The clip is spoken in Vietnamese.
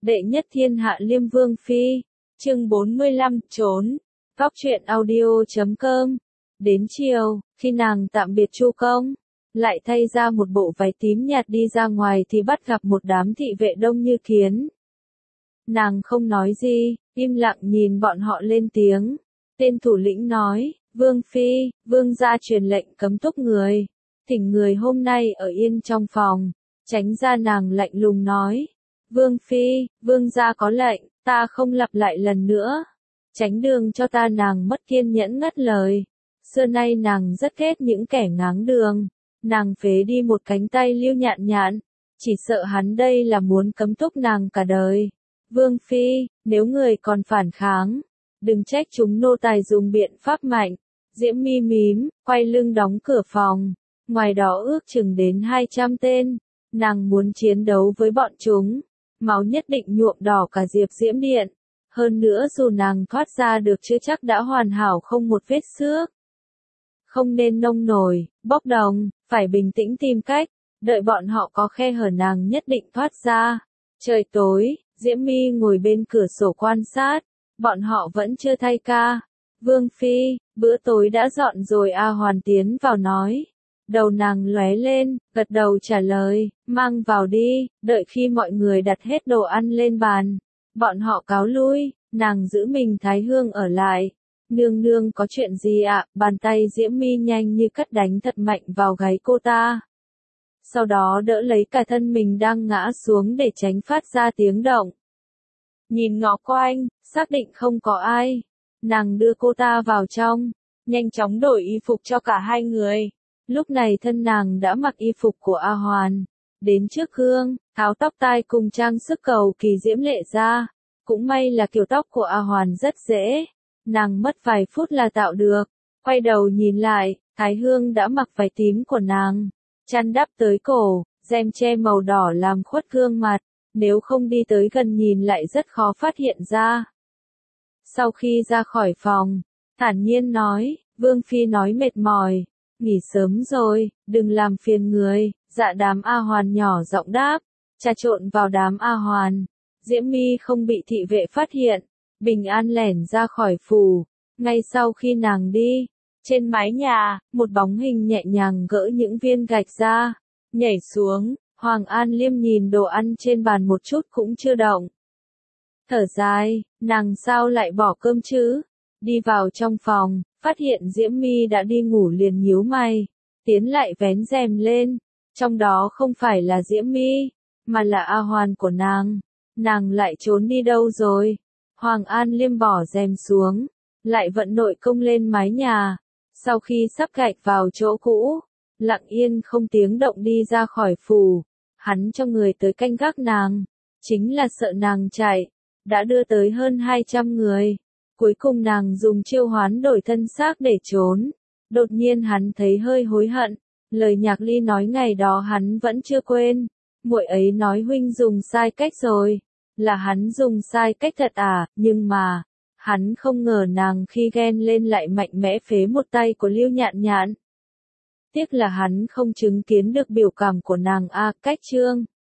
đệ nhất thiên hạ Liêm Vương Phi, chương 45, trốn. Góc truyện audio.com. Đến chiều, khi nàng tạm biệt Chu Công, lại thay ra một bộ váy tím nhạt đi ra ngoài thì bắt gặp một đám thị vệ đông như kiến. Nàng không nói gì, im lặng nhìn bọn họ lên tiếng. Tên thủ lĩnh nói, Vương Phi, Vương gia truyền lệnh cấm túc người, thỉnh người hôm nay ở yên trong phòng. Tránh ra nàng lạnh lùng nói, Vương Phi, Vương gia có lệnh, ta không lặp lại lần nữa. Tránh đường cho ta. Nàng mất kiên nhẫn ngắt lời. Xưa nay nàng rất ghét những kẻ ngáng đường. Nàng phế đi một cánh tay Lưu Nhạn Nhạn, chỉ sợ hắn đây là muốn cấm túc nàng cả đời. Vương Phi, nếu người còn phản kháng, đừng trách chúng nô tài dùng biện pháp mạnh. Diễm Mi mím, quay lưng đóng cửa phòng. Ngoài đó ước chừng đến 200 tên. Nàng muốn chiến đấu với bọn chúng. Máu nhất định nhuộm đỏ cả Diệp Diễm Điện. Hơn nữa dù nàng thoát ra được chưa chắc đã hoàn hảo không một vết xước. Không nên nông nổi, bốc đồng, phải bình tĩnh tìm cách. Đợi bọn họ có khe hở nàng nhất định thoát ra. Trời tối, Diễm Mi ngồi bên cửa sổ quan sát. Bọn họ vẫn chưa thay ca. Vương Phi, bữa tối đã dọn rồi. A Hoàn tiến vào nói. Đầu nàng lóe lên, gật đầu trả lời, mang vào đi. Đợi khi mọi người đặt hết đồ ăn lên bàn, bọn họ cáo lui. Nàng giữ mình Thái Hương ở lại. Nương nương có chuyện gì ạ? Bàn tay Diễm Mi nhanh như cắt đánh thật mạnh vào gáy cô ta. Sau đó đỡ lấy cả thân mình đang ngã xuống để tránh phát ra tiếng động. Nhìn ngó quanh, xác định không có ai. Nàng đưa cô ta vào trong, nhanh chóng đổi y phục cho cả hai người. Lúc này thân nàng đã mặc y phục của A Hoàn. Đến trước gương, tháo tóc tai cùng trang sức cầu kỳ diễm lệ ra. Cũng may là kiểu tóc của A Hoàn rất dễ. Nàng mất vài phút là tạo được. Quay đầu nhìn lại, Thái Hương đã mặc váy tím của nàng. Chăn đắp tới cổ, rèm che màu đỏ làm khuất gương mặt. Nếu không đi tới gần nhìn lại rất khó phát hiện ra. Sau khi ra khỏi phòng, thản nhiên nói, Vương Phi nói mệt mỏi. Nghỉ sớm rồi, đừng làm phiền người. Dạ đám A Hoàn nhỏ giọng đáp. Trà trộn vào đám A Hoàn. Diễm Mi không bị thị vệ phát hiện. Bình an lẻn ra khỏi phủ. Ngay sau khi nàng đi, trên mái nhà, một bóng hình nhẹ nhàng gỡ những viên gạch ra. Nhảy xuống, Hoàng An Liêm nhìn đồ ăn trên bàn một chút cũng chưa động. Thở dài, nàng sao lại bỏ cơm chứ? Đi vào trong phòng, phát hiện Diễm Mi đã đi ngủ liền nhíu mày, tiến lại vén rèm lên. Trong đó không phải là Diễm Mi, mà là A Hoàn của nàng. Nàng lại trốn đi đâu rồi? Hoàng An Liêm bỏ rèm xuống, lại vận nội công lên mái nhà. Sau khi sắp gạch vào chỗ cũ, lặng yên không tiếng động đi ra khỏi phủ. Hắn cho người tới canh gác nàng, chính là sợ nàng chạy. Đã đưa tới hơn 200 người. Cuối cùng nàng dùng chiêu hoán đổi thân xác để trốn. Đột nhiên hắn thấy hơi hối hận. Lời Nhạc Ly nói ngày đó hắn vẫn chưa quên. Muội ấy nói huynh dùng sai cách rồi. Là hắn dùng sai cách thật à? Nhưng mà, hắn không ngờ nàng khi ghen lên lại mạnh mẽ phế một tay của Lưu Nhạn Nhạn. Tiếc là hắn không chứng kiến được biểu cảm của nàng. Cách chương